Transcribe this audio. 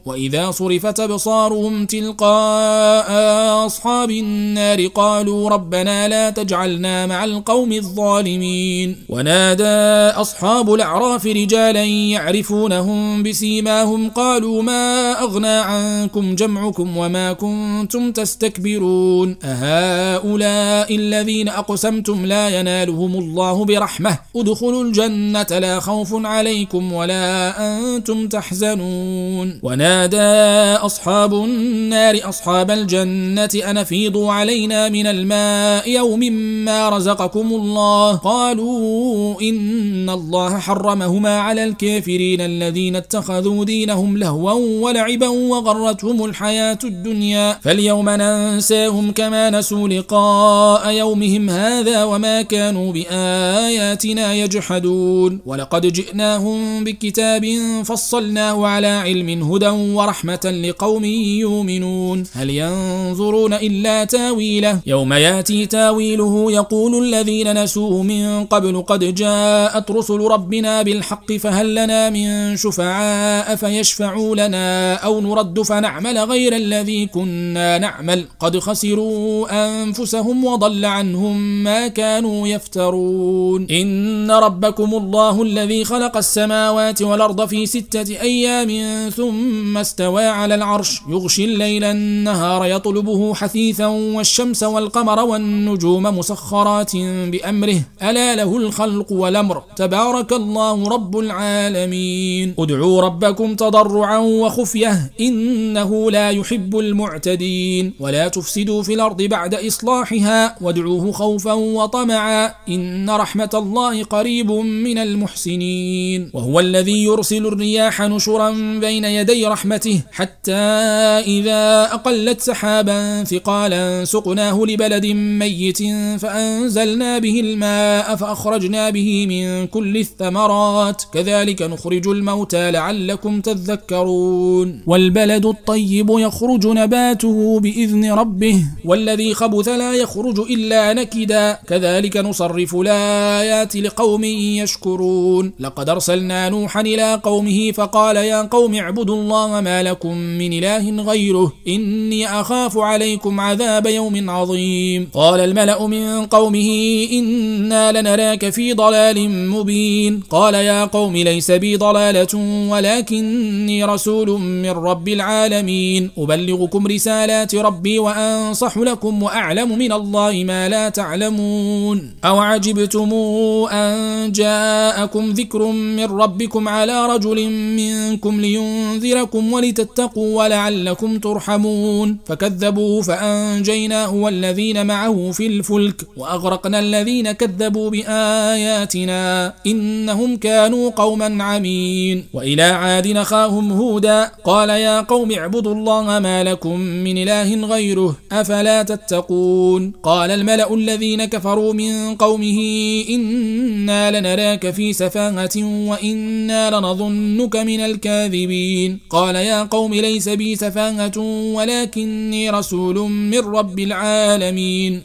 وإذا صرفت أبصارهم تلقاء أصحاب النار قالوا ربنا لا تجعلنا مع القوم الظالمين. ونادى أصحاب الأعراف رجالا يعرفونهم بسيماهم قالوا ما أغنى عنكم جمعكم وما كنتم تستكبرون أهؤلاء الذين أقسمتم لا ينالهم الله برحمة ادخلوا الجنة لا خوف عليكم ولا أنتم تحزنون. ونادى أصحاب النار أصحاب الجنة أن أفيضوا علينا من الماء يوم ما رزقكم الله قالوا إن الله حرمهما على الكافرين الذين اتخذوا دينهم لهوا ولعبا وغرتهم الحياة الدنيا فاليوم ننساهم كما نسوا لقاء يومهم هذا وما كانوا بآياتنا يجحدون. ولقد جئناهم بكتاب فصلناه على علم هدى ورحمة لقوم يؤمنون هل ينظرون إلا تاويله يوم ياتي تاويله يقول الذين نسوه من قبل قد جاءت رسل ربنا بالحق فهل لنا من شفعاء فيشفعوا لنا أو نرد فنعمل غير الذي كنا نعمل قد خسروا أنفسهم وضل عنهم ما كانوا يفترون. إن ربكم الله الذي خلق السماوات والأرض في 6 أيام ثم استوى على العرش يغشي الليل النهار يطلبه حثيثا والشمس والقمر والنجوم مسخرات بأمره ألا له الخلق والأمر تبارك الله رب العالمين. ادعوا ربكم تضرعا وخفية إنه لا يحب المعتدين ولا تفسدوا في الأرض بعد إصلاحها وادعوه خوفا وطمعا إن رحمة الله قريب من المحسنين. وهو الذي يرسل الرياح نشرا بين يدي رحمته حتى إذا أقلت سحابا ثقالا سقناه لبلد ميت فأنزلنا به الماء فأخرجنا به من كل الثمرات كذلك نخرج الموتى لعلكم تذكرون. والبلد الطيب يخرج نباته بإذن ربه والذي خبث لا يخرج إلا نكدا كذلك نصرف الآيات لقوم يشكرون. لقد أرسلنا نوحا إلى قومه فقال يا قوم اعبدوا الله ما لكم من إله غيره إني أخاف عليكم عذاب يوم عظيم. قال الملأ من قومه إنا لنراك في ضلال مبين قال يا قوم ليس بي ضلالة ولكني رسول من رب العالمين أبلغكم رسالات ربي وأنصح لكم وأعلم من الله ما لا تعلمون. أو عجبتم أن جاءكم ذكر من ربكم على رجل منكم لينذركم ولتتقوا ولعلكم ترحمون فكذبوه فأنجيناه والذين معه في الفلك وأغرقنا الذين كذبوا بآياتنا إنهم كانوا قوما عمين. وإلى عاد أخاهم هودا قال يا قوم اعبدوا الله ما لكم من إله غيره أفلا تتقون. قال الملأ الذين كفروا من قومه إنا لنراك في سفاهة وإنا لنظنك من الكاذبين. قال يا قوم ليس بي سفاهة ولكني رسول من رب العالمين